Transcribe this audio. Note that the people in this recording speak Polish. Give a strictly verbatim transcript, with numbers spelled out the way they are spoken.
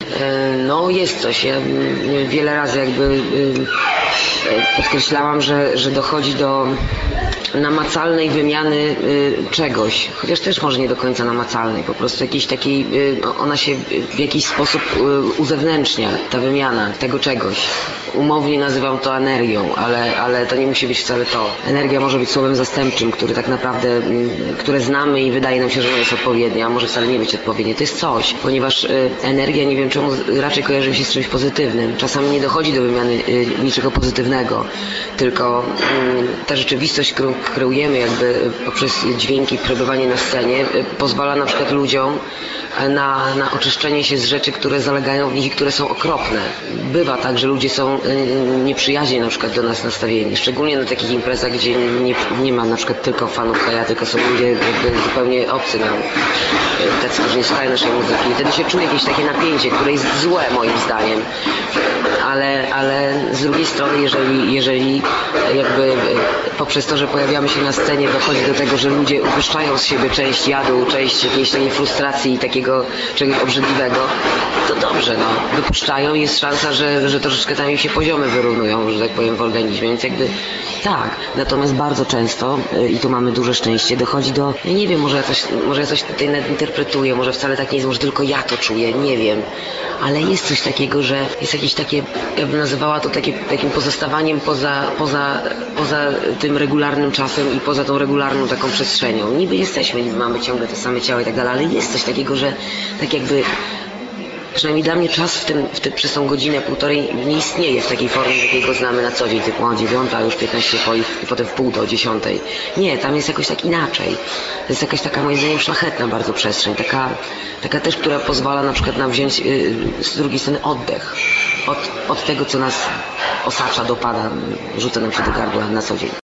No jest coś. Ja wiele razy jakby podkreślałam, że, że dochodzi do namacalnej wymiany y, czegoś, chociaż też może nie do końca namacalnej, po prostu jakiejś takiej, y, ona się w jakiś sposób y, uzewnętrznia, ta wymiana tego czegoś. Umownie nazywam to energią, ale, ale to nie musi być wcale to. Energia może być słowem zastępczym, który tak naprawdę, y, które znamy i wydaje nam się, że nie jest odpowiednie, a może wcale nie być odpowiednie. To jest coś, ponieważ y, energia, nie wiem czemu, raczej kojarzy mi się z czymś pozytywnym. Czasami nie dochodzi do wymiany y, niczego pozytywnego, tylko y, ta rzeczywistość, którą kreujemy jakby poprzez dźwięki, przebywanie na scenie, pozwala na przykład ludziom na, na oczyszczenie się z rzeczy, które zalegają w nich i które są okropne. Bywa tak, że ludzie są nieprzyjaźnie na przykład do nas nastawieni, szczególnie na takich imprezach, gdzie nie, nie ma na przykład tylko fanów Kaja, tylko są ludzie jakby zupełnie obcy nam, tacy, którzy nie słuchają naszej muzyki. I wtedy się czuje jakieś takie napięcie, które jest złe moim zdaniem. Ale, ale z drugiej strony, jeżeli, jeżeli jakby poprzez to, że pojawiamy się na scenie, dochodzi do tego, że ludzie upuszczają z siebie część jadu, część jakiejś takiej frustracji i takiego czegoś obrzydliwego, to dobrze, no. Wypuszczają i jest szansa, że, że troszeczkę tam im się poziomy wyrównują, że tak powiem, w organizmie, więc jakby tak. Natomiast bardzo często, i tu mamy duże szczęście, dochodzi do, ja nie wiem, może ja coś, może ja coś tutaj interpretuję, może wcale tak nie jest, może tylko ja to czuję, nie wiem, ale jest coś takiego, że jest jakieś takie, ja bym nazywała to takie, takim pozostawaniem poza, poza, poza tym regularnym czasem i poza tą regularną taką przestrzenią. Niby jesteśmy, niby mamy ciągle te same ciała i tak dalej, ale jest coś takiego, że tak jakby przynajmniej dla mnie czas w tym, w tym, przez tą godzinę, półtorej nie istnieje w takiej formie, jakiej go znamy na co dzień, typu o dziewiąta, już piętnaście po i, i potem w pół do dziesiątej. Nie, tam jest jakoś tak inaczej. To jest jakaś taka moim zdaniem szlachetna bardzo przestrzeń, taka, taka też, która pozwala na przykład nam wziąć yy, z drugiej strony oddech od, od tego, co nas osacza, dopada, rzuca nam się do gardła na co dzień.